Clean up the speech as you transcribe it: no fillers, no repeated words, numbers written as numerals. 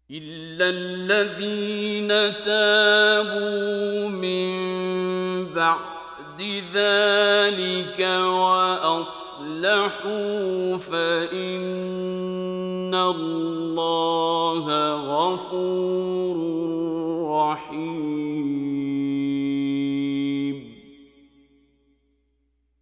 إلا الذين تابوا من بعد ذلك وأصلحوا فإن الله